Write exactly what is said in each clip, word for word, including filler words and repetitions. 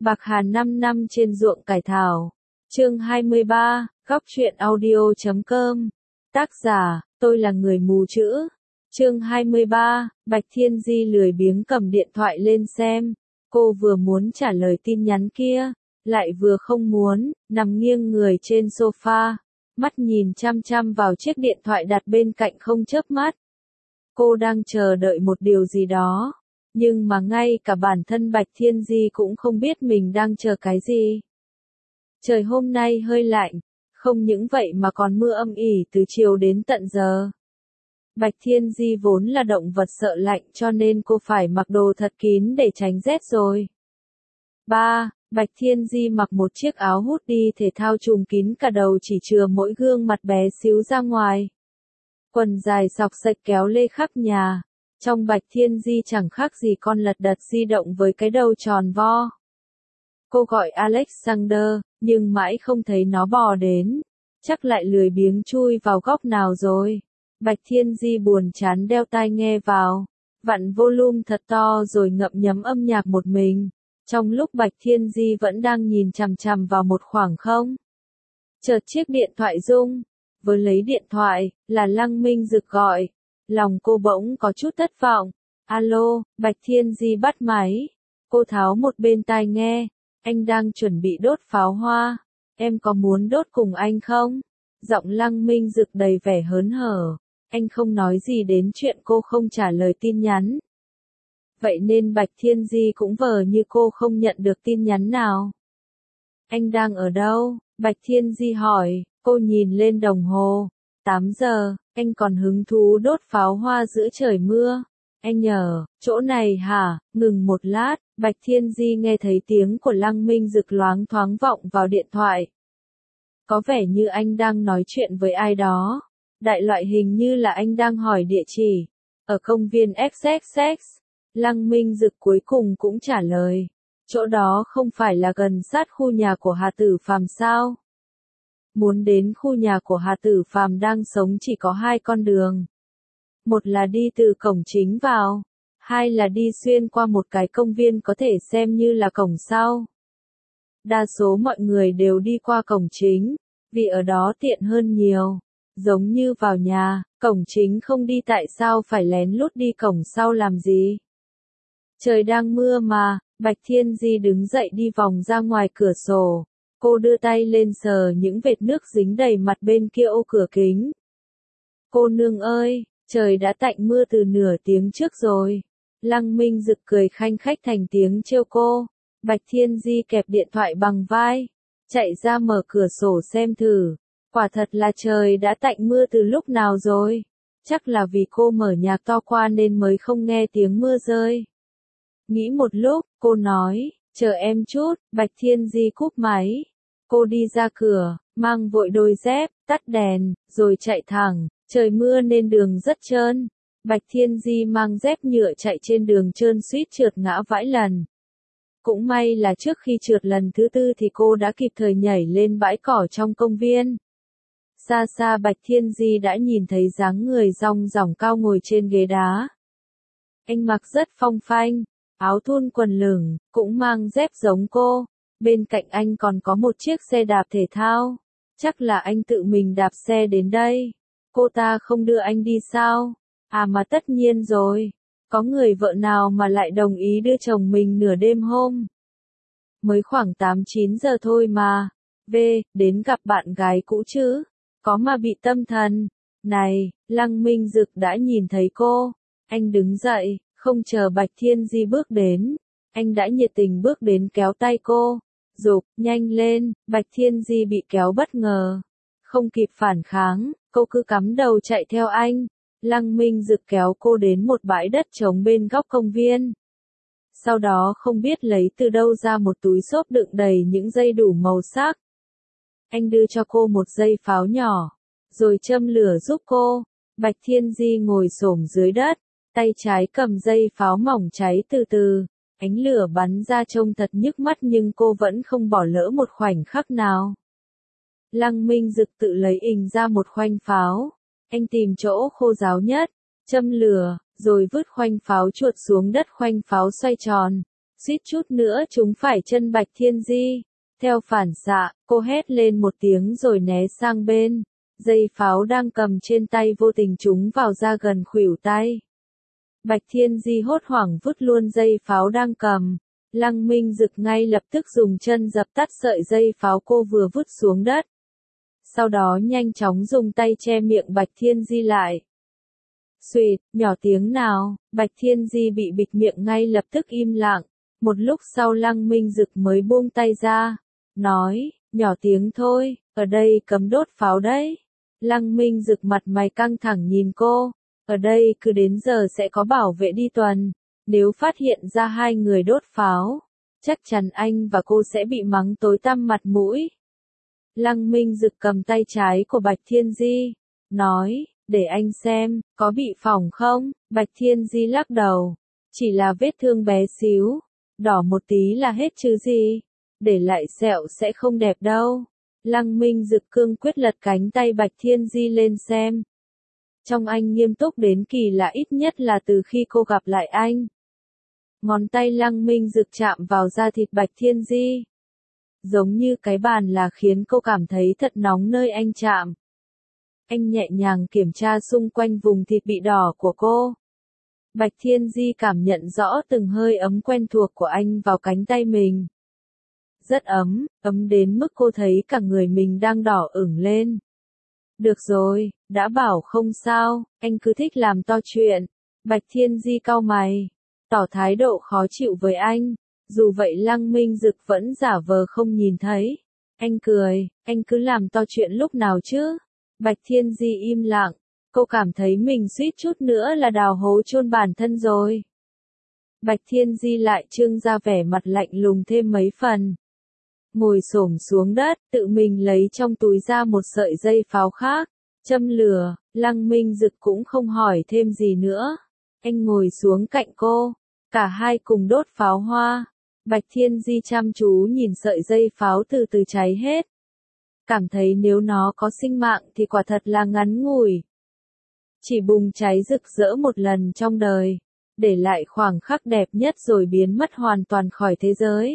Bạc Hà năm năm trên ruộng cải thảo. Chương hai mươi ba, góc truyện audio chấm com. Tác giả, tôi là người mù chữ. Chương hai mươi ba, Bạch Thiên Di lười biếng cầm điện thoại lên xem. Cô vừa muốn trả lời tin nhắn kia, lại vừa không muốn, nằm nghiêng người trên sofa, mắt nhìn chăm chăm vào chiếc điện thoại đặt bên cạnh không chớp mắt. Cô đang chờ đợi một điều gì đó, nhưng mà ngay cả bản thân Bạch Thiên Di cũng không biết mình đang chờ cái gì. Trời hôm nay hơi lạnh, không những vậy mà còn mưa âm ỉ từ chiều đến tận giờ. Bạch Thiên Di vốn là động vật sợ lạnh cho nên cô phải mặc đồ thật kín để tránh rét rồi. ba. Bạch Thiên Di mặc một chiếc áo hút đi thể thao trùm kín cả đầu chỉ chừa mỗi gương mặt bé xíu ra ngoài. Quần dài xộc xệch kéo lê khắp nhà. Trong Bạch Thiên Di chẳng khác gì con lật đật di động với cái đầu tròn vo. Cô gọi Alexander, nhưng mãi không thấy nó bò đến. Chắc lại lười biếng chui vào góc nào rồi. Bạch Thiên Di buồn chán đeo tai nghe vào. Vặn volume thật to rồi ngậm nhấm âm nhạc một mình. Trong lúc Bạch Thiên Di vẫn đang nhìn chằm chằm vào một khoảng không. Chợt chiếc điện thoại rung. Vừa lấy điện thoại, là Lăng Minh Dực gọi. Lòng cô bỗng có chút thất vọng. Alo, Bạch Thiên Di bắt máy. Cô tháo một bên tai nghe. Anh đang chuẩn bị đốt pháo hoa. Em có muốn đốt cùng anh không? Giọng Lăng Minh Dực đầy vẻ hớn hở. Anh không nói gì đến chuyện cô không trả lời tin nhắn. Vậy nên Bạch Thiên Di cũng vờ như cô không nhận được tin nhắn nào. Anh đang ở đâu? Bạch Thiên Di hỏi. Cô nhìn lên đồng hồ. tám giờ, anh còn hứng thú đốt pháo hoa giữa trời mưa. Anh nhờ, chỗ này hả? Ngừng một lát, Bạch Thiên Di nghe thấy tiếng của Lăng Minh Dực loáng thoáng vọng vào điện thoại. Có vẻ như anh đang nói chuyện với ai đó. Đại loại hình như là anh đang hỏi địa chỉ. Ở công viên ích ích ích. Lăng Minh Dực cuối cùng cũng trả lời. Chỗ đó không phải là gần sát khu nhà của Hà Tử Phàm sao? Muốn đến khu nhà của Hà Tử Phàm đang sống chỉ có hai con đường. Một là đi từ cổng chính vào, hai là đi xuyên qua một cái công viên có thể xem như là cổng sau. Đa số mọi người đều đi qua cổng chính, vì ở đó tiện hơn nhiều. Giống như vào nhà, cổng chính không đi tại sao phải lén lút đi cổng sau làm gì? Trời đang mưa mà, Bạch Thiên Di đứng dậy đi vòng ra ngoài cửa sổ. Cô đưa tay lên sờ những vệt nước dính đầy mặt bên kia ô cửa kính. Cô nương ơi, trời đã tạnh mưa từ nửa tiếng trước rồi. Lăng Minh Dực cười khanh khách thành tiếng trêu cô. Bạch Thiên Di kẹp điện thoại bằng vai, chạy ra mở cửa sổ xem thử. Quả thật là trời đã tạnh mưa từ lúc nào rồi. Chắc là vì cô mở nhạc to qua nên mới không nghe tiếng mưa rơi. Nghĩ một lúc, cô nói, chờ em chút. Bạch Thiên Di cúp máy. Cô đi ra cửa, mang vội đôi dép, tắt đèn, rồi chạy thẳng. Trời mưa nên đường rất trơn. Bạch Thiên Di mang dép nhựa chạy trên đường trơn suýt trượt ngã vãi lần. Cũng may là trước khi trượt lần thứ tư thì cô đã kịp thời nhảy lên bãi cỏ trong công viên. Xa xa Bạch Thiên Di đã nhìn thấy dáng người rong ròng cao ngồi trên ghế đá. Anh mặc rất phong phanh, áo thun quần lửng, cũng mang dép giống cô. Bên cạnh anh còn có một chiếc xe đạp thể thao. Chắc là anh tự mình đạp xe đến đây. Cô ta không đưa anh đi sao? À mà tất nhiên rồi. Có người vợ nào mà lại đồng ý đưa chồng mình nửa đêm hôm? Mới khoảng tám chín giờ thôi mà. V, đến gặp bạn gái cũ chứ? Có mà bị tâm thần. Này, Lăng Minh Dực đã nhìn thấy cô. Anh đứng dậy, không chờ Bạch Thiên Di bước đến. Anh đã nhiệt tình bước đến kéo tay cô. Dục, nhanh lên. Bạch Thiên Di bị kéo bất ngờ. Không kịp phản kháng, cô cứ cắm đầu chạy theo anh. Lăng Minh Dực kéo cô đến một bãi đất trống bên góc công viên. Sau đó không biết lấy từ đâu ra một túi xốp đựng đầy những dây đủ màu sắc. Anh đưa cho cô một dây pháo nhỏ, rồi châm lửa giúp cô. Bạch Thiên Di ngồi xổm dưới đất, tay trái cầm dây pháo mỏng cháy từ từ. Ánh lửa bắn ra trông thật nhức mắt nhưng cô vẫn không bỏ lỡ một khoảnh khắc nào. Lăng Minh Dực tự lấy ình ra một khoanh pháo. Anh tìm chỗ khô ráo nhất, châm lửa, rồi vứt khoanh pháo chuột xuống đất. Khoanh pháo xoay tròn, suýt chút nữa chúng phải chân Bạch Thiên Di. Theo phản xạ, cô hét lên một tiếng rồi né sang bên. Dây pháo đang cầm trên tay vô tình trúng vào ra gần khuỷu tay. Bạch Thiên Di hốt hoảng vứt luôn dây pháo đang cầm. Lăng Minh Dực ngay lập tức dùng chân dập tắt sợi dây pháo cô vừa vứt xuống đất. Sau đó nhanh chóng dùng tay che miệng Bạch Thiên Di lại. Xuỵt, nhỏ tiếng nào, Bạch Thiên Di bị bịt miệng ngay lập tức im lặng. Một lúc sau Lăng Minh Dực mới buông tay ra. Nói, nhỏ tiếng thôi, ở đây cấm đốt pháo đấy. Lăng Minh Dực mặt mày căng thẳng nhìn cô. Ở đây cứ đến giờ sẽ có bảo vệ đi tuần. Nếu phát hiện ra hai người đốt pháo, chắc chắn anh và cô sẽ bị mắng tối tăm mặt mũi. Lăng Minh Dực cầm tay trái của Bạch Thiên Di, nói, để anh xem, có bị phỏng không? Bạch Thiên Di lắc đầu, chỉ là vết thương bé xíu, đỏ một tí là hết chứ gì, để lại sẹo sẽ không đẹp đâu. Lăng Minh Dực cương quyết lật cánh tay Bạch Thiên Di lên xem. Trong anh nghiêm túc đến kỳ lạ, ít nhất là từ khi cô gặp lại anh. Ngón tay Lăng Minh Dực chạm vào da thịt Bạch Thiên Di. Giống như cái bàn là khiến cô cảm thấy thật nóng nơi anh chạm. Anh nhẹ nhàng kiểm tra xung quanh vùng thịt bị đỏ của cô. Bạch Thiên Di cảm nhận rõ từng hơi ấm quen thuộc của anh vào cánh tay mình. Rất ấm, ấm đến mức cô thấy cả người mình đang đỏ ửng lên. Được rồi, đã bảo không sao, anh cứ thích làm to chuyện. Bạch Thiên Di cau mày, tỏ thái độ khó chịu với anh. Dù vậy Lăng Minh Dực vẫn giả vờ không nhìn thấy. Anh cười, anh cứ làm to chuyện lúc nào chứ? Bạch Thiên Di im lặng, cô cảm thấy mình suýt chút nữa là đào hố chôn bản thân rồi. Bạch Thiên Di lại trưng ra vẻ mặt lạnh lùng thêm mấy phần. Ngồi xổm xuống đất, tự mình lấy trong túi ra một sợi dây pháo khác, châm lửa. Lăng Minh Dực cũng không hỏi thêm gì nữa. Anh ngồi xuống cạnh cô, cả hai cùng đốt pháo hoa. Bạch Thiên Di chăm chú nhìn sợi dây pháo từ từ cháy hết. Cảm thấy nếu nó có sinh mạng thì quả thật là ngắn ngủi. Chỉ bùng cháy rực rỡ một lần trong đời, để lại khoảnh khắc đẹp nhất rồi biến mất hoàn toàn khỏi thế giới.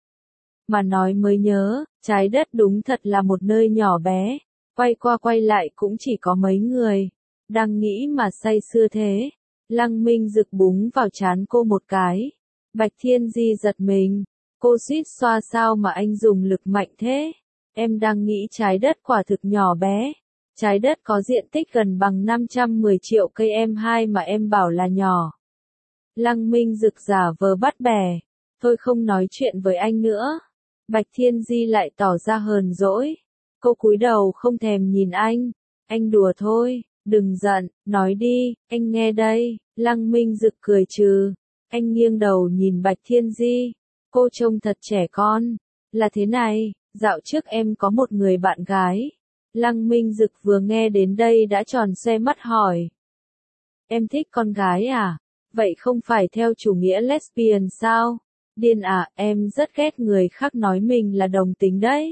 Mà nói mới nhớ, trái đất đúng thật là một nơi nhỏ bé, quay qua quay lại cũng chỉ có mấy người. Đang nghĩ mà say sưa thế. Lăng Minh Dực búng vào trán cô một cái. Bạch Thiên Di giật mình. Cô suýt xoa, sao mà anh dùng lực mạnh thế? Em đang nghĩ trái đất quả thực nhỏ bé. Trái đất có diện tích gần bằng năm trăm mười triệu cây em hai mà em bảo là nhỏ. Lăng Minh Dực giả vờ bắt bẻ. Thôi không nói chuyện với anh nữa. Bạch Thiên Di lại tỏ ra hờn dỗi. Cô cúi đầu không thèm nhìn anh. Anh đùa thôi, đừng giận, nói đi, anh nghe đây. Lăng Minh Dực cười trừ. Anh nghiêng đầu nhìn Bạch Thiên Di. Cô trông thật trẻ con. Là thế này, dạo trước em có một người bạn gái. Lăng Minh Dực vừa nghe đến đây đã tròn xoe mắt hỏi. Em thích con gái à? Vậy không phải theo chủ nghĩa lesbian sao? Điên à, em rất ghét người khác nói mình là đồng tính đấy.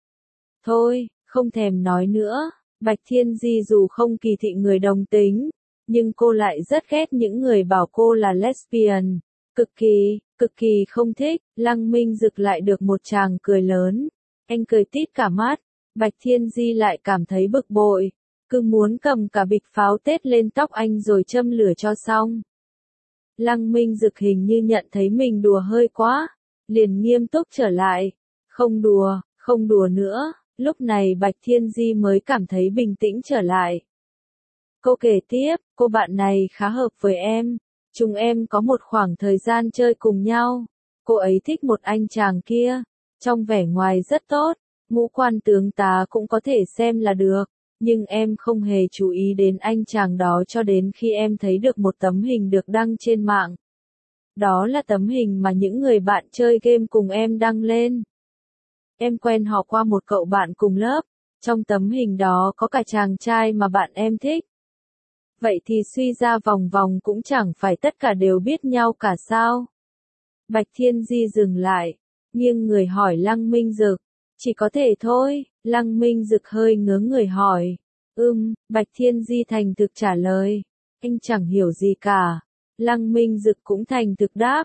Thôi, không thèm nói nữa. Bạch Thiên Di dù không kỳ thị người đồng tính, nhưng cô lại rất ghét những người bảo cô là lesbian. Cực kỳ, cực kỳ không thích. Lăng Minh Dực lại được một tràng cười lớn. Anh cười tít cả mắt. Bạch Thiên Di lại cảm thấy bực bội. Cứ muốn cầm cả bịch pháo Tết lên tóc anh rồi châm lửa cho xong. Lăng Minh Dực hình như nhận thấy mình đùa hơi quá. Liền nghiêm túc trở lại. Không đùa, không đùa nữa. Lúc này Bạch Thiên Di mới cảm thấy bình tĩnh trở lại. Cô kể tiếp, cô bạn này khá hợp với em. Chúng em có một khoảng thời gian chơi cùng nhau. Cô ấy thích một anh chàng kia. Trong vẻ ngoài rất tốt. Ngũ quan tướng tá cũng có thể xem là được. Nhưng em không hề chú ý đến anh chàng đó cho đến khi em thấy được một tấm hình được đăng trên mạng. Đó là tấm hình mà những người bạn chơi game cùng em đăng lên. Em quen họ qua một cậu bạn cùng lớp. Trong tấm hình đó có cả chàng trai mà bạn em thích. Vậy thì suy ra vòng vòng cũng chẳng phải tất cả đều biết nhau cả sao? Bạch Thiên Di dừng lại, nghiêng người hỏi Lăng Minh Dực. Chỉ có thể thôi. Lăng Minh Dực hơi ngớ người hỏi. Ừm, Bạch Thiên Di thành thực trả lời. Anh chẳng hiểu gì cả. Lăng Minh Dực cũng thành thực đáp.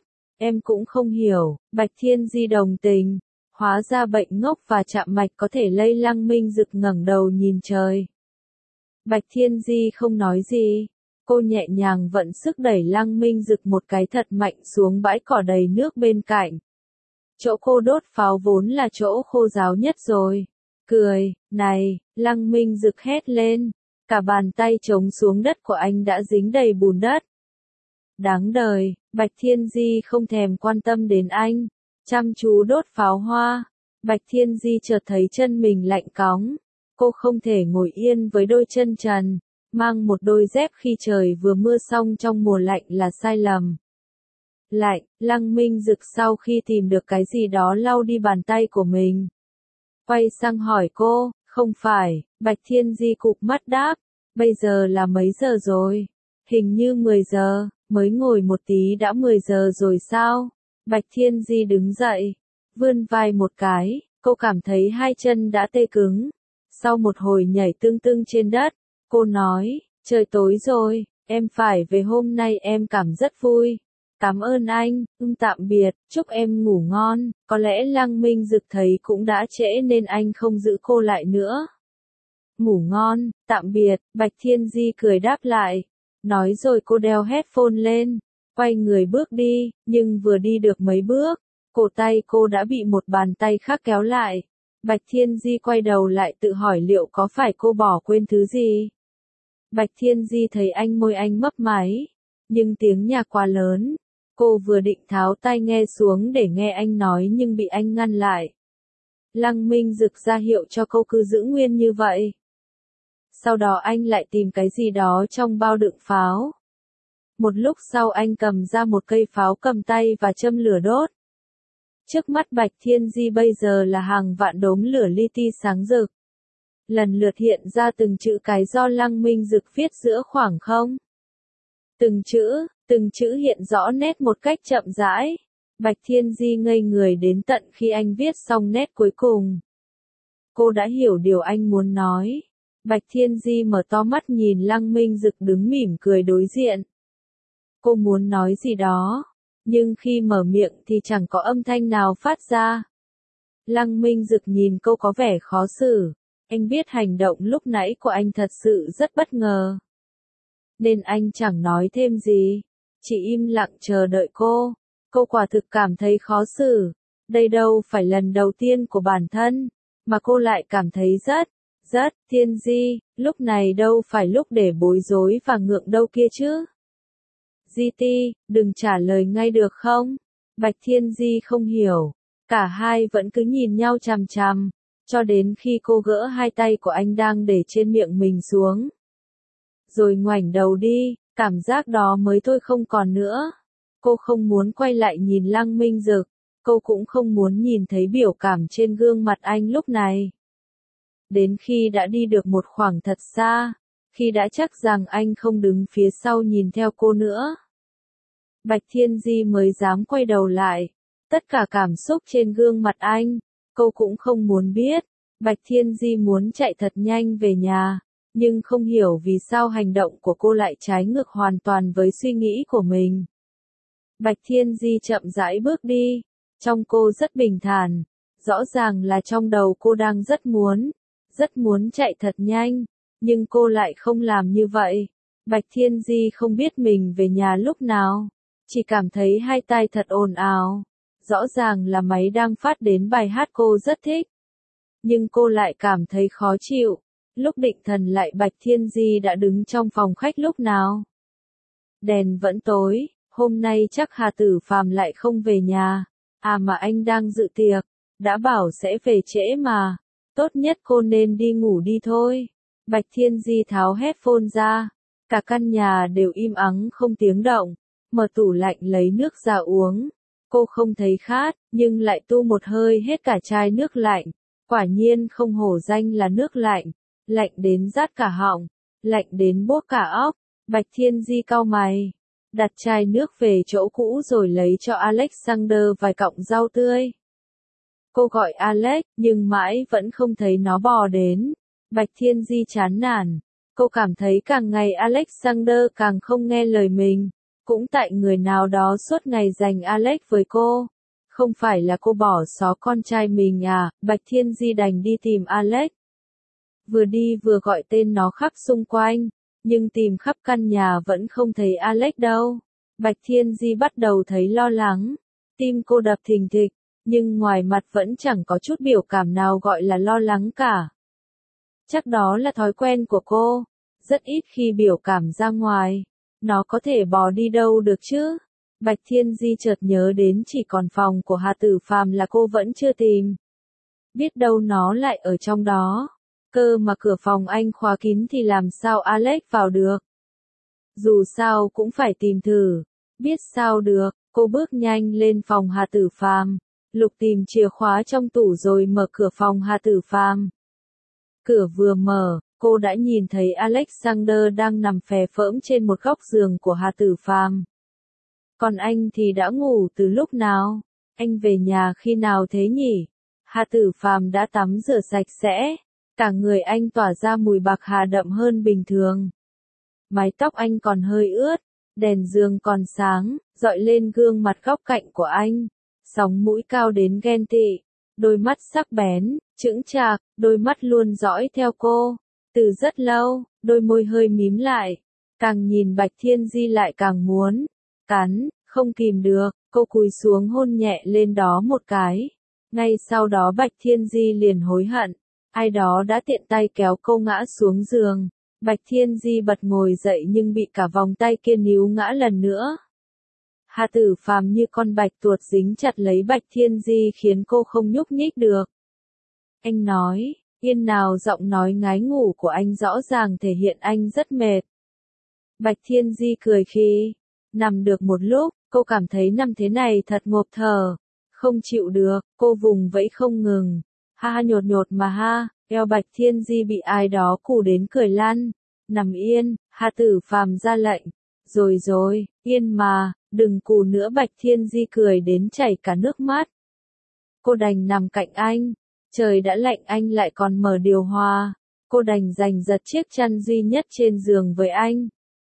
Em cũng không hiểu, Bạch Thiên Di đồng tình. Hóa ra bệnh ngốc và chạm mạch có thể lây. Lăng Minh Dực ngẩng đầu nhìn trời. Bạch Thiên Di không nói gì. Cô nhẹ nhàng vận sức đẩy Lăng Minh Dực một cái thật mạnh xuống bãi cỏ đầy nước bên cạnh. Chỗ cô đốt pháo vốn là chỗ khô ráo nhất rồi. Cười, này, Lăng Minh Dực hét lên. Cả bàn tay trống xuống đất của anh đã dính đầy bùn đất. Đáng đời, Bạch Thiên Di không thèm quan tâm đến anh. Chăm chú đốt pháo hoa. Bạch Thiên Di chợt thấy chân mình lạnh cóng. Cô không thể ngồi yên với đôi chân trần. Mang một đôi dép khi trời vừa mưa xong trong mùa lạnh là sai lầm. Lạnh, Lăng Minh Dực sau khi tìm được cái gì đó lau đi bàn tay của mình. Quay sang hỏi cô, không phải, Bạch Thiên Di cụp mắt đáp, bây giờ là mấy giờ rồi? Hình như mười giờ, mới ngồi một tí đã mười giờ rồi sao? Bạch Thiên Di đứng dậy, vươn vai một cái, cô cảm thấy hai chân đã tê cứng. Sau một hồi nhảy tưng tưng trên đất, cô nói, trời tối rồi, em phải về hôm nay em cảm rất vui. Cảm ơn anh, ưng tạm biệt, chúc em ngủ ngon. Có lẽ Lăng Minh Dực thấy cũng đã trễ nên anh không giữ cô lại nữa. Ngủ ngon, tạm biệt, Bạch Thiên Di cười đáp lại. Nói rồi cô đeo headphone lên, quay người bước đi, nhưng vừa đi được mấy bước, cổ tay cô đã bị một bàn tay khác kéo lại. Bạch Thiên Di quay đầu lại tự hỏi liệu có phải cô bỏ quên thứ gì. Bạch Thiên Di thấy anh môi anh mấp máy, nhưng tiếng nhạc quá lớn. Cô vừa định tháo tai nghe xuống để nghe anh nói nhưng bị anh ngăn lại. Lăng Minh Dực ra hiệu cho cô cứ giữ nguyên như vậy. Sau đó anh lại tìm cái gì đó trong bao đựng pháo. Một lúc sau anh cầm ra một cây pháo cầm tay và châm lửa đốt. Trước mắt Bạch Thiên Di bây giờ là hàng vạn đốm lửa li ti sáng rực. Lần lượt hiện ra từng chữ cái do Lăng Minh Dực viết giữa khoảng không. Từng chữ, từng chữ hiện rõ nét một cách chậm rãi. Bạch Thiên Di ngây người đến tận khi anh viết xong nét cuối cùng. Cô đã hiểu điều anh muốn nói. Bạch Thiên Di mở to mắt nhìn Lăng Minh Dực đứng mỉm cười đối diện. Cô muốn nói gì đó, nhưng khi mở miệng thì chẳng có âm thanh nào phát ra. Lăng Minh Dực nhìn cô có vẻ khó xử. Anh biết hành động lúc nãy của anh thật sự rất bất ngờ. Nên anh chẳng nói thêm gì, chỉ im lặng chờ đợi cô. Cô quả thực cảm thấy khó xử. Đây đâu phải lần đầu tiên của bản thân, mà cô lại cảm thấy rất, rất, Thiên Di, lúc này đâu phải lúc để bối rối và ngượng đâu kia chứ. Di Ti, đừng trả lời ngay được không? Bạch Thiên Di không hiểu. Cả hai vẫn cứ nhìn nhau chằm chằm, cho đến khi cô gỡ hai tay của anh đang để trên miệng mình xuống. Rồi ngoảnh đầu đi, cảm giác đó mới thôi không còn nữa. Cô không muốn quay lại nhìn Lăng Minh Dực, cô cũng không muốn nhìn thấy biểu cảm trên gương mặt anh lúc này. Đến khi đã đi được một khoảng thật xa, khi đã chắc rằng anh không đứng phía sau nhìn theo cô nữa, Bạch Thiên Di mới dám quay đầu lại. Tất cả cảm xúc trên gương mặt anh, cô cũng không muốn biết. Bạch Thiên Di muốn chạy thật nhanh về nhà, nhưng không hiểu vì sao hành động của cô lại trái ngược hoàn toàn với suy nghĩ của mình. Bạch Thiên Di chậm rãi bước đi, trong cô rất bình thản, rõ ràng là trong đầu cô đang rất muốn, rất muốn chạy thật nhanh, nhưng cô lại không làm như vậy. Bạch Thiên Di không biết mình về nhà lúc nào, chỉ cảm thấy hai tai thật ồn ào, rõ ràng là máy đang phát đến bài hát cô rất thích. Nhưng cô lại cảm thấy khó chịu. Lúc định thần lại Bạch Thiên Di đã đứng trong phòng khách lúc nào. Đèn vẫn tối, hôm nay chắc Hà Tử Phàm lại không về nhà. À mà anh đang dự tiệc, đã bảo sẽ về trễ mà. Tốt nhất cô nên đi ngủ đi thôi. Bạch Thiên Di tháo headphone ra. Cả căn nhà đều im ắng không tiếng động. Mở tủ lạnh lấy nước ra uống. Cô không thấy khát, nhưng lại tu một hơi hết cả chai nước lạnh. Quả nhiên không hổ danh là nước lạnh. Lạnh đến rát cả họng, lạnh đến buốt cả óc. Bạch Thiên Di cau mày, đặt chai nước về chỗ cũ rồi lấy cho Alexander vài cọng rau tươi. Cô gọi Alex, nhưng mãi vẫn không thấy nó bò đến. Bạch Thiên Di chán nản, cô cảm thấy càng ngày Alexander càng không nghe lời mình. Cũng tại người nào đó suốt ngày giành Alex với cô. Không phải là cô bỏ xó con trai mình à, Bạch Thiên Di đành đi tìm Alex. Vừa đi vừa gọi tên nó khắp xung quanh, nhưng tìm khắp căn nhà vẫn không thấy Alex đâu. Bạch Thiên Di bắt đầu thấy lo lắng, tim cô đập thình thịch, nhưng ngoài mặt vẫn chẳng có chút biểu cảm nào gọi là lo lắng cả. Chắc đó là thói quen của cô, rất ít khi biểu cảm ra ngoài. Nó có thể bò đi đâu được chứ? Bạch Thiên Di chợt nhớ đến chỉ còn phòng của Hà Tử Phàm là cô vẫn chưa tìm. Biết đâu nó lại ở trong đó. Cơ mà cửa phòng anh khóa kín thì làm sao Alex vào được? Dù sao cũng phải tìm thử. Biết sao được, cô bước nhanh lên phòng Hà Tử Phàm, lục tìm chìa khóa trong tủ rồi mở cửa phòng Hà Tử Phàm. Cửa vừa mở, cô đã nhìn thấy Alexander đang nằm phè phỡm trên một góc giường của Hà Tử Phàm. Còn anh thì đã ngủ từ lúc nào? Anh về nhà khi nào thế nhỉ? Hà Tử Phàm đã tắm rửa sạch sẽ, cả người anh tỏa ra mùi bạc hà đậm hơn bình thường. Mái tóc anh còn hơi ướt, đèn giường còn sáng, dọi lên gương mặt góc cạnh của anh. Sóng mũi cao đến ghen tị, đôi mắt sắc bén, chững chạc, đôi mắt luôn dõi theo cô. Từ rất lâu, đôi môi hơi mím lại, càng nhìn Bạch Thiên Di lại càng muốn cắn, không kìm được, cô cúi xuống hôn nhẹ lên đó một cái. Ngay sau đó Bạch Thiên Di liền hối hận, ai đó đã tiện tay kéo cô ngã xuống giường. Bạch Thiên Di bật ngồi dậy nhưng bị cả vòng tay kia níu ngã lần nữa. Hà Tử Phàm như con bạch tuột dính chặt lấy Bạch Thiên Di khiến cô không nhúc nhích được. Anh nói, yên nào giọng nói ngái ngủ của anh rõ ràng thể hiện anh rất mệt. Bạch Thiên Di cười khi nằm được một lúc, cô cảm thấy nằm thế này thật ngộp thở, không chịu được, cô vùng vẫy không ngừng. Ha ha nhột nhột mà ha, eo Bạch Thiên Di bị ai đó cù đến cười lăn. Nằm yên, Hà Tử Phàm ra lệnh. Rồi rồi, yên mà, đừng cù nữa. Bạch Thiên Di cười đến chảy cả nước mắt. Cô đành nằm cạnh anh. Trời đã lạnh anh lại còn mở điều hòa. Cô đành giành giật chiếc chăn duy nhất trên giường với anh.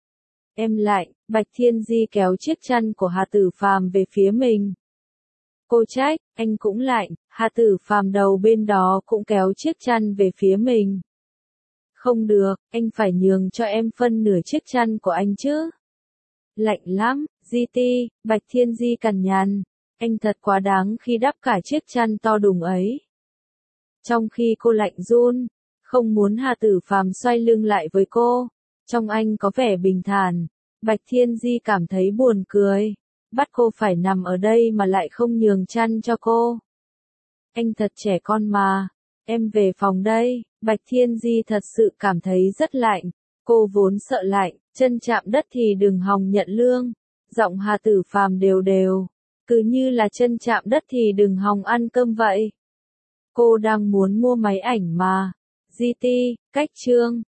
Em lạnh, Bạch Thiên Di kéo chiếc chăn của Hà Tử Phàm về phía mình. Cô trách, anh cũng lạnh. Hà Tử Phàm đầu bên đó cũng kéo chiếc chăn về phía mình. Không được, anh phải nhường cho em phân nửa chiếc chăn của anh chứ. Lạnh lắm, Di Ti, Bạch Thiên Di cằn nhằn. Anh thật quá đáng khi đắp cả chiếc chăn to đùng ấy. Trong khi cô lạnh run, không muốn Hà Tử Phàm xoay lưng lại với cô. Trong anh có vẻ bình thản. Bạch Thiên Di cảm thấy buồn cười. Bắt cô phải nằm ở đây mà lại không nhường chăn cho cô. Anh thật trẻ con mà. Em về phòng đây. Bạch Thiên Di thật sự cảm thấy rất lạnh. Cô vốn sợ lạnh, chân chạm đất thì đừng hòng nhận lương. Giọng Hà Tử Phàm đều đều. Cứ như là chân chạm đất thì đừng hòng ăn cơm vậy. Cô đang muốn mua máy ảnh mà. Di Ti, cách chương.